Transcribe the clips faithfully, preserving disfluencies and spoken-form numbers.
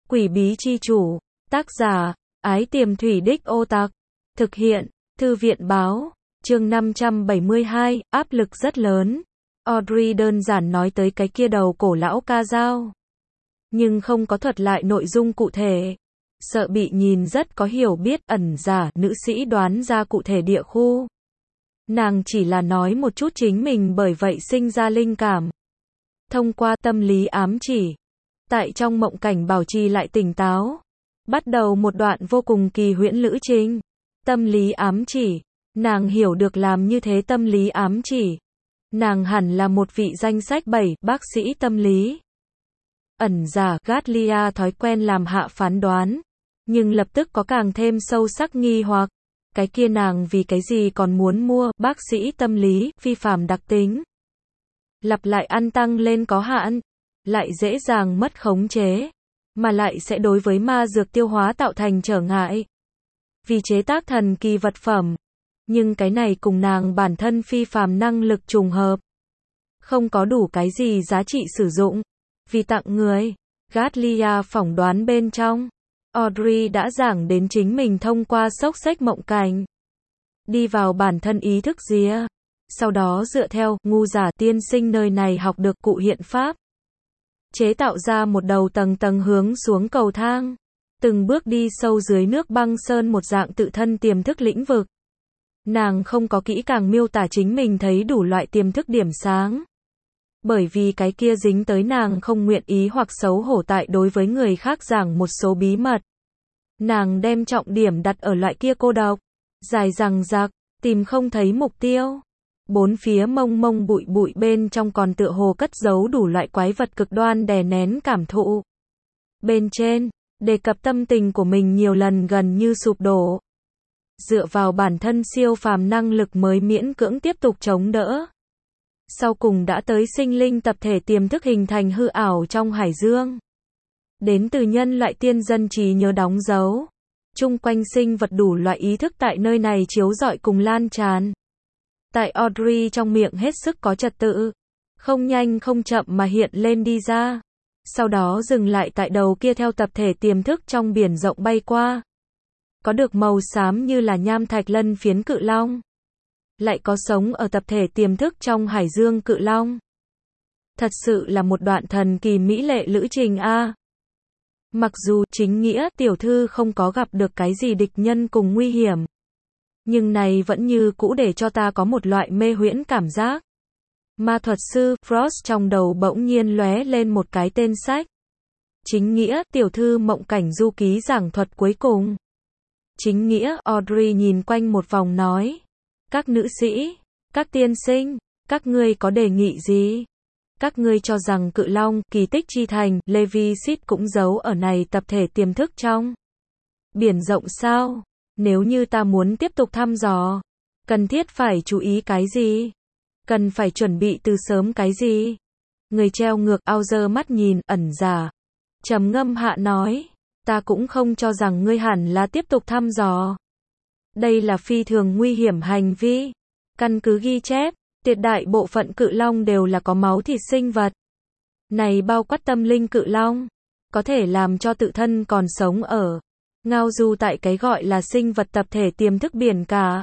Quỷ bí chi chủ. Tác giả, Ái Tiềm Thủy Đích Ô Tặc. Thực hiện, Thư viện báo. Chương năm trăm bảy mươi hai, áp lực rất lớn. Audrey đơn giản nói tới cái kia đầu cổ lão ca dao. Nhưng không có thuật lại nội dung cụ thể. Sợ bị nhìn rất có hiểu biết ẩn giả, nữ sĩ đoán ra cụ thể địa khu. Nàng chỉ là nói một chút chính mình bởi vậy sinh ra linh cảm. Thông qua tâm lý ám chỉ. Tại trong mộng cảnh bảo trì lại tỉnh táo. Bắt đầu một đoạn vô cùng kỳ huyễn lữ trình. Tâm lý ám chỉ. Nàng hiểu được làm như thế tâm lý ám chỉ. Nàng hẳn là một vị danh sách bảy bác sĩ tâm lý. Ẩn giả Gatlia thói quen làm hạ phán đoán. Nhưng lập tức có càng thêm sâu sắc nghi hoặc. Cái kia nàng vì cái gì còn muốn mua bác sĩ tâm lý, phi phàm đặc tính. Lặp lại ăn tăng lên có hạn. Lại dễ dàng mất khống chế. Mà lại sẽ đối với ma dược tiêu hóa tạo thành trở ngại. Vì chế tác thần kỳ vật phẩm. Nhưng cái này cùng nàng bản thân phi phàm năng lực trùng hợp. Không có đủ cái gì giá trị sử dụng. Vì tặng người. Gatlia phỏng đoán bên trong. Audrey đã giảng đến chính mình thông qua xốc xếch mộng cảnh. Đi vào bản thân ý thức rìa. Sau đó dựa theo ngu giả tiên sinh nơi này học được cụ hiện pháp. Chế tạo ra một đầu tầng tầng hướng xuống cầu thang. Từng bước đi sâu dưới nước băng sơn một dạng tự thân tiềm thức lĩnh vực. Nàng không có kỹ càng miêu tả chính mình thấy đủ loại tiềm thức điểm sáng. Bởi vì cái kia dính tới nàng không nguyện ý hoặc xấu hổ tại đối với người khác giảng một số bí mật. Nàng đem trọng điểm đặt ở loại kia cô độc, dài dằng dặc, tìm không thấy mục tiêu. Bốn phía mông mông bụi bụi bên trong còn tựa hồ cất giấu đủ loại quái vật cực đoan đè nén cảm thụ. Bên trên, đề cập tâm tình của mình nhiều lần gần như sụp đổ. Dựa vào bản thân siêu phàm năng lực mới miễn cưỡng tiếp tục chống đỡ. Sau cùng đã tới sinh linh tập thể tiềm thức hình thành hư ảo trong hải dương. Đến từ nhân loại tiên dân trí nhớ đóng dấu. Chung quanh sinh vật đủ loại ý thức tại nơi này chiếu rọi cùng lan tràn. Tại Audrey trong miệng hết sức có trật tự. Không nhanh không chậm mà hiện lên đi ra. Sau đó dừng lại tại đầu kia theo tập thể tiềm thức trong biển rộng bay qua. Có được màu xám như là nham thạch lân phiến cự long. Lại có sống ở tập thể tiềm thức trong hải dương cự long. Thật sự là một đoạn thần kỳ mỹ lệ lữ trình a. Mặc dù chính nghĩa tiểu thư không có gặp được cái gì địch nhân cùng nguy hiểm. Nhưng này vẫn như cũ để cho ta có một loại mê huyễn cảm giác. Ma thuật sư Frost trong đầu bỗng nhiên lóe lên một cái tên sách. Chính nghĩa tiểu thư mộng cảnh du ký giảng thuật cuối cùng. Chính nghĩa Audrey nhìn quanh một vòng nói. Các nữ sĩ, các tiên sinh, các ngươi có đề nghị gì? Các ngươi cho rằng cự long, kỳ tích chi thành, Levisit cũng giấu ở này tập thể tiềm thức trong biển rộng sao? Nếu như ta muốn tiếp tục thăm dò, cần thiết phải chú ý cái gì? Cần phải chuẩn bị từ sớm cái gì? Người treo ngược ao dơ mắt nhìn, ẩn giả. Trầm ngâm hạ nói, ta cũng không cho rằng ngươi hẳn là tiếp tục thăm dò. Đây là phi thường nguy hiểm hành vi. Căn cứ ghi chép, tuyệt đại bộ phận cự long đều là có máu thịt sinh vật. Này bao quát tâm linh cự long, có thể làm cho tự thân còn sống ở, ngao du tại cái gọi là sinh vật tập thể tiềm thức biển cả.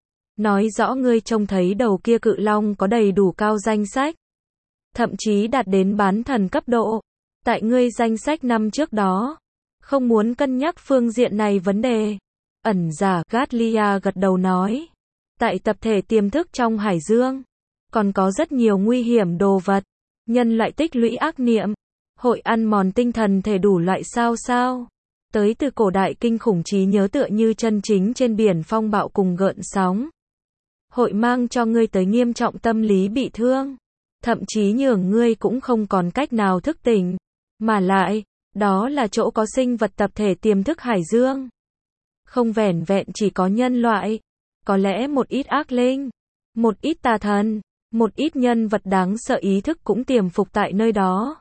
Nói rõ ngươi trông thấy đầu kia cự long có đầy đủ cao danh sách. Thậm chí đạt đến bán thần cấp độ. Tại ngươi danh sách năm trước đó. Không muốn cân nhắc phương diện này vấn đề. Ẩn giả Gatlia gật đầu nói. Tại tập thể tiềm thức trong hải dương. Còn có rất nhiều nguy hiểm đồ vật. Nhân loại tích lũy ác niệm. Hội ăn mòn tinh thần thể đủ loại sao sao. Tới từ cổ đại kinh khủng trí nhớ tựa như chân chính trên biển phong bạo cùng gợn sóng. Hội mang cho ngươi tới nghiêm trọng tâm lý bị thương. Thậm chí nhường ngươi cũng không còn cách nào thức tỉnh. Mà lại, đó là chỗ có sinh vật tập thể tiềm thức hải dương. Không vẻn vẹn chỉ có nhân loại. Có lẽ một ít ác linh. Một ít tà thần. Một ít nhân vật đáng sợ ý thức cũng tiềm phục tại nơi đó.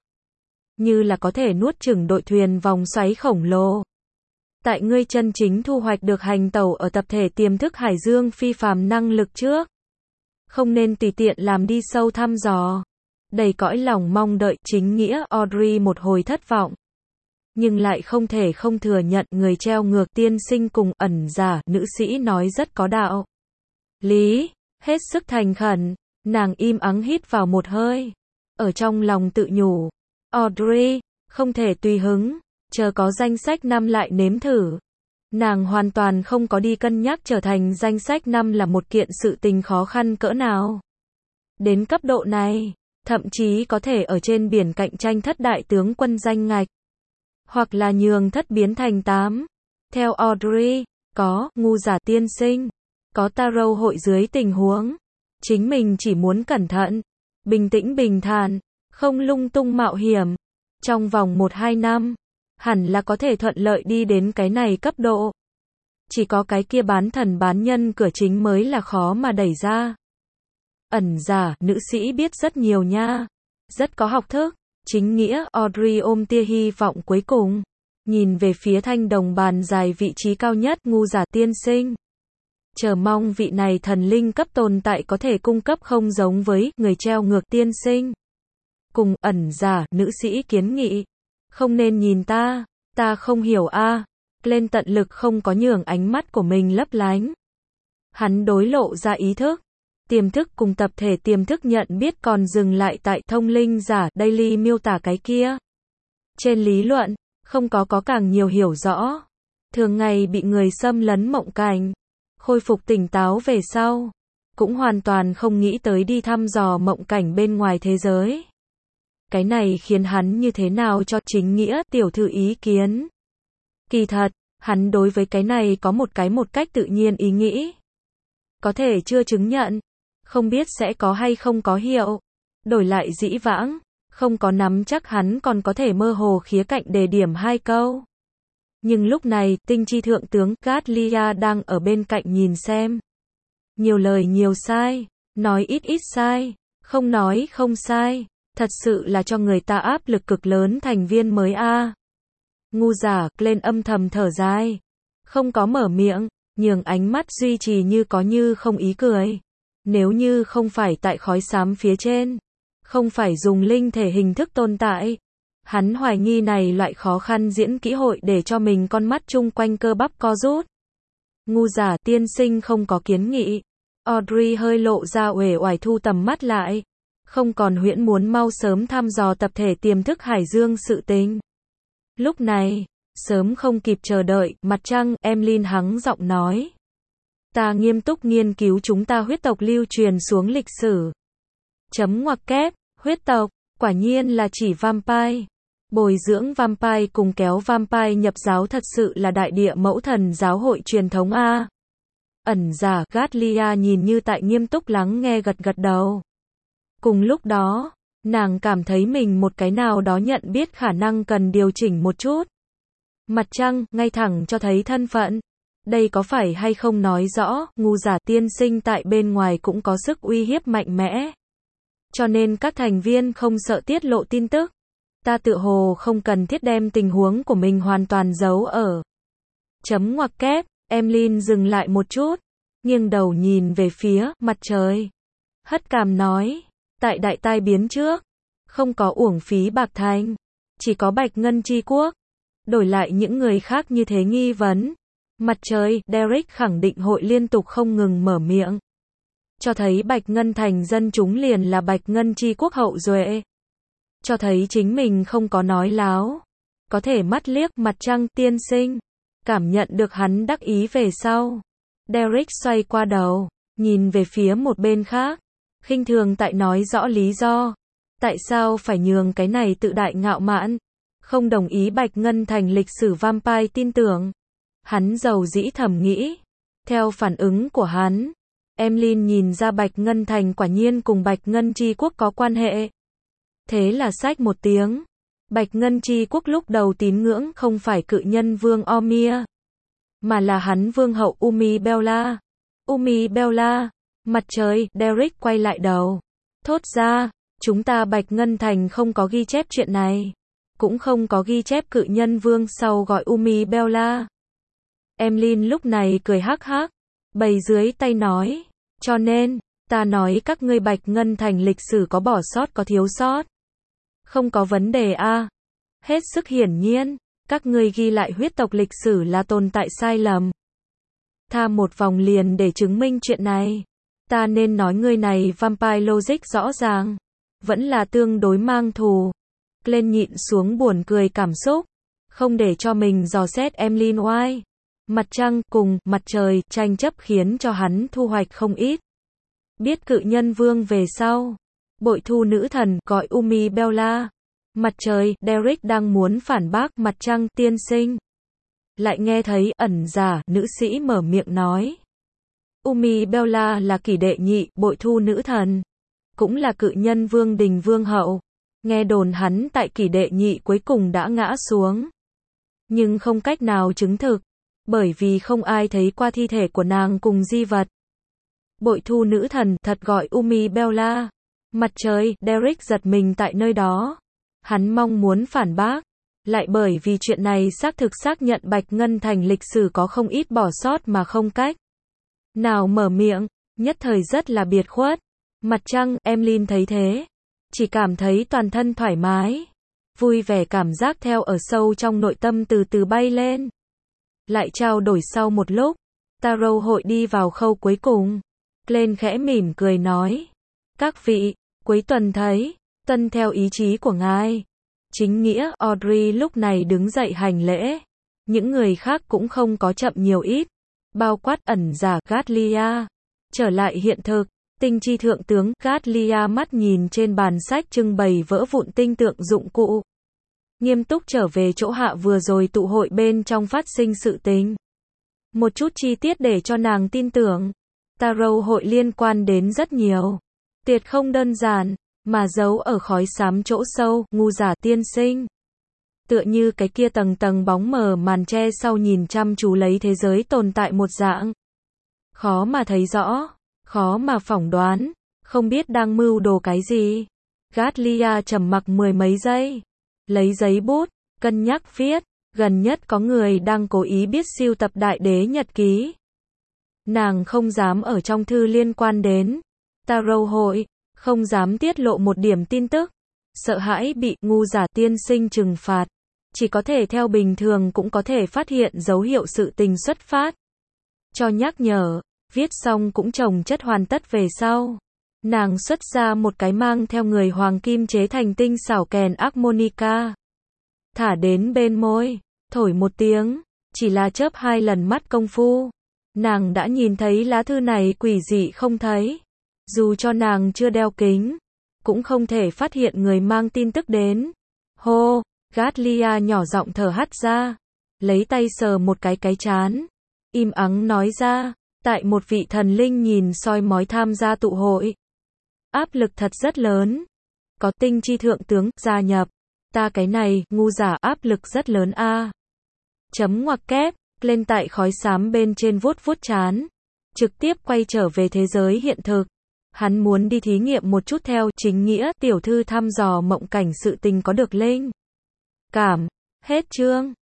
Như là có thể nuốt chửng đội thuyền vòng xoáy khổng lồ. Tại ngươi chân chính thu hoạch được hành tẩu ở tập thể tiềm thức hải dương phi phàm năng lực trước. Không nên tùy tiện làm đi sâu thăm dò. Đầy cõi lòng mong đợi chính nghĩa Audrey một hồi thất vọng. nhưng lại không thể không thừa nhận người treo ngược tiên sinh cùng ẩn giả nữ sĩ nói rất có đạo lý, hết sức thành khẩn. Nàng im ắng hít vào một hơi, ở trong lòng tự nhủ, Audrey, không thể tùy hứng, chờ có danh sách năm lại nếm thử. Nàng hoàn toàn không có đi cân nhắc trở thành danh sách năm là một kiện sự tình khó khăn cỡ nào. Đến cấp độ này, thậm chí có thể ở trên biển cạnh tranh thất đại tướng quân danh ngạch, hoặc là nhường thất biến thành tám. Theo Audrey, có ngu giả tiên sinh, có tarot hội dưới tình huống, chính mình chỉ muốn cẩn thận, bình tĩnh bình thản, không lung tung mạo hiểm. Trong vòng một hai năm, hẳn là có thể thuận lợi đi đến cái này cấp độ. Chỉ có cái kia bán thần bán nhân cửa chính mới là khó mà đẩy ra. Ẩn giả, nữ sĩ biết rất nhiều nha. Rất có học thức. Chính nghĩa, Audrey ôm tia hy vọng cuối cùng. Nhìn về phía thanh đồng bàn dài vị trí cao nhất ngu giả tiên sinh. Chờ mong vị này thần linh cấp tồn tại có thể cung cấp không giống với người treo ngược tiên sinh. Cùng ẩn giả, nữ sĩ kiến nghị. Không nên nhìn ta, ta không hiểu a. À. Lên tận lực không có nhường ánh mắt của mình lấp lánh. Hắn đối lộ ra ý thức. Tiềm thức cùng tập thể tiềm thức nhận biết còn dừng lại tại thông linh giả daily miêu tả cái kia. Trên lý luận, không có có càng nhiều hiểu rõ. Thường ngày bị người xâm lấn mộng cảnh, khôi phục tỉnh táo về sau, cũng hoàn toàn không nghĩ tới đi thăm dò mộng cảnh bên ngoài thế giới. Cái này khiến hắn như thế nào cho chính nghĩa tiểu thư ý kiến. Kỳ thật, hắn đối với cái này có một cái một cách tự nhiên ý nghĩ. Có thể chưa chứng nhận, không biết sẽ có hay không có hiệu. Đổi lại dĩ vãng, không có nắm chắc hắn còn có thể mơ hồ khía cạnh đề điểm hai câu. Nhưng lúc này, tinh chi thượng tướng Gatlia đang ở bên cạnh nhìn xem. Nhiều lời nhiều sai, nói ít ít sai, không nói không sai, thật sự là cho người ta áp lực cực lớn thành viên mới a. À. Ngu giả, lên âm thầm thở dài, không có mở miệng, nhường ánh mắt duy trì như có như không ý cười. Nếu như không phải tại khói xám phía trên, không phải dùng linh thể hình thức tồn tại, hắn hoài nghi này loại khó khăn diễn kỹ hội để cho mình con mắt chung quanh cơ bắp co rút. Ngu giả tiên sinh không có kiến nghị. Audrey hơi lộ ra uể oải thu tầm mắt lại. Không còn huyễn muốn mau sớm thăm dò tập thể tiềm thức hải dương sự tình. Lúc này, sớm không kịp chờ đợi, mặt trăng, Emlyn hắng giọng nói. Ta nghiêm túc nghiên cứu chúng ta huyết tộc lưu truyền xuống lịch sử. Chấm ngoặc kép, huyết tộc, quả nhiên là chỉ vampire. Bồi dưỡng vampire cùng kéo vampire nhập giáo thật sự là đại địa mẫu thần giáo hội truyền thống a. Ẩn giả Gatlia nhìn như tại nghiêm túc lắng nghe gật gật đầu. Cùng lúc đó, nàng cảm thấy mình một cái nào đó nhận biết khả năng cần điều chỉnh một chút. Mặt trăng, ngay thẳng cho thấy thân phận. Đây có phải hay không nói rõ, ngu giả tiên sinh tại bên ngoài cũng có sức uy hiếp mạnh mẽ. Cho nên các thành viên không sợ tiết lộ tin tức. Ta tự hồ không cần thiết đem tình huống của mình hoàn toàn giấu ở. Chấm ngoặc kép, Emlyn dừng lại một chút, nghiêng đầu nhìn về phía mặt trời. Hất cằm nói, tại đại tai biến trước, không có uổng phí bạc thành, chỉ có Bạch Ngân Chi Quốc. Đổi lại những người khác như thế nghi vấn. Mặt trời, Derek khẳng định hội liên tục không ngừng mở miệng. Cho thấy Bạch Ngân thành dân chúng liền là Bạch Ngân Chi Quốc hậu duệ. Cho thấy chính mình không có nói láo. Có thể mắt liếc mặt trăng tiên sinh. Cảm nhận được hắn đắc ý về sau. Derek xoay qua đầu, nhìn về phía một bên khác. Khinh thường tại nói rõ lý do. Tại sao phải nhường cái này tự đại ngạo mạn. Không đồng ý Bạch Ngân thành lịch sử vampire tin tưởng. Hắn giàu dĩ thầm nghĩ. Theo phản ứng của hắn, Emlyn nhìn ra Bạch Ngân thành quả nhiên cùng Bạch Ngân Chi Quốc có quan hệ. Thế là xách một tiếng. Bạch Ngân Chi Quốc lúc đầu tín ngưỡng không phải cự nhân vương Omir, mà là hắn vương hậu Umi Bella. Umi Bella, mặt trời, Derek quay lại đầu. Thốt ra, chúng ta Bạch Ngân thành không có ghi chép chuyện này. Cũng không có ghi chép cự nhân vương sau gọi Umi Bella. Emlyn lúc này cười hắc hắc, bày dưới tay nói, cho nên, ta nói các ngươi Bạch Ngân thành lịch sử có bỏ sót có thiếu sót. Không có vấn đề a. À. Hết sức hiển nhiên, Các ngươi ghi lại huyết tộc lịch sử là tồn tại sai lầm. Tha một vòng liền để chứng minh chuyện này. Ta nên nói ngươi này vampire logic rõ ràng. Vẫn là tương đối mang thù. Glenn nhịn xuống buồn cười cảm xúc. Không để cho mình dò xét Emlyn White. Mặt trăng cùng mặt trời tranh chấp khiến cho hắn thu hoạch không ít. Biết cự nhân vương về sau. Bội thu nữ thần gọi Umi Bella. Mặt trời, Derek đang muốn phản bác mặt trăng tiên sinh. Lại nghe thấy ẩn giả, nữ sĩ mở miệng nói. Umi Bella là kỷ đệ nhị, bội thu nữ thần. Cũng là cự nhân vương đình vương hậu. Nghe đồn hắn tại kỷ đệ nhị cuối cùng đã ngã xuống. Nhưng không cách nào chứng thực. Bởi vì không ai thấy qua thi thể của nàng cùng di vật. Bội thu nữ thần thật gọi Umi Bella. Mặt trời, Derek giật mình tại nơi đó. Hắn mong muốn phản bác. Lại bởi vì chuyện này xác thực xác nhận Bạch Ngân Thành lịch sử có không ít bỏ sót mà không cách nào mở miệng. Nhất thời rất là biệt khuất. Mặt trăng, Emlyn thấy thế. Chỉ cảm thấy toàn thân thoải mái. Vui vẻ cảm giác theo ở sâu trong nội tâm từ từ bay lên. Lại trao đổi sau một lúc. Tarot hội đi vào khâu cuối cùng. Glenn khẽ mỉm cười nói. Các vị, cuối tuần thấy, tuân theo ý chí của ngài. Chính nghĩa, Audrey lúc này đứng dậy hành lễ. Những người khác cũng không có chậm nhiều ít. Bao quát ẩn giả Gatlia. Trở lại hiện thực, tinh chi thượng tướng Gatlia mắt nhìn trên bàn sách trưng bày vỡ vụn tinh tượng dụng cụ. Nghiêm túc trở về chỗ hạ vừa rồi tụ hội bên trong phát sinh sự tình. Một chút chi tiết để cho nàng tin tưởng. Tarot hội liên quan đến rất nhiều. Tuyệt không đơn giản, mà giấu ở khói xám chỗ sâu, ngu giả tiên sinh. Tựa như cái kia tầng tầng bóng mờ màn che sau nhìn chăm chú lấy thế giới tồn tại một dạng. Khó mà thấy rõ, khó mà phỏng đoán, không biết đang mưu đồ cái gì. Gatlia trầm mặc mười mấy giây. Lấy giấy bút, cân nhắc viết. Gần nhất có người đang cố ý biết sưu tập đại đế nhật ký. Nàng không dám ở trong thư liên quan đến Tarot hội, không dám tiết lộ một điểm tin tức. Sợ hãi bị ngu giả tiên sinh trừng phạt. Chỉ có thể theo bình thường cũng có thể phát hiện dấu hiệu sự tình xuất phát. Cho nhắc nhở, viết xong cũng chồng chất hoàn tất về sau. Nàng xuất ra một cái mang theo người hoàng kim chế thành tinh xảo kèn harmonica. Thả đến bên môi, thổi một tiếng, chỉ là chớp hai lần mắt công phu. Nàng đã nhìn thấy lá thư này quỷ dị không thấy. Dù cho nàng chưa đeo kính, cũng không thể phát hiện người mang tin tức đến. Hô, Gatlia nhỏ giọng thở hắt ra, lấy tay sờ một cái cái trán, im ắng nói ra, tại một vị thần linh nhìn soi mói tham gia tụ hội. Áp lực thật rất lớn. Có tinh chi thượng tướng gia nhập. Ta cái này, ngu giả áp lực rất lớn a. Chấm ngoặc kép, lên tại khói xám bên trên vuốt vuốt trán. Trực tiếp quay trở về thế giới hiện thực. Hắn muốn đi thí nghiệm một chút theo chính nghĩa tiểu thư thăm dò mộng cảnh sự tình có được linh cảm. Hết chương.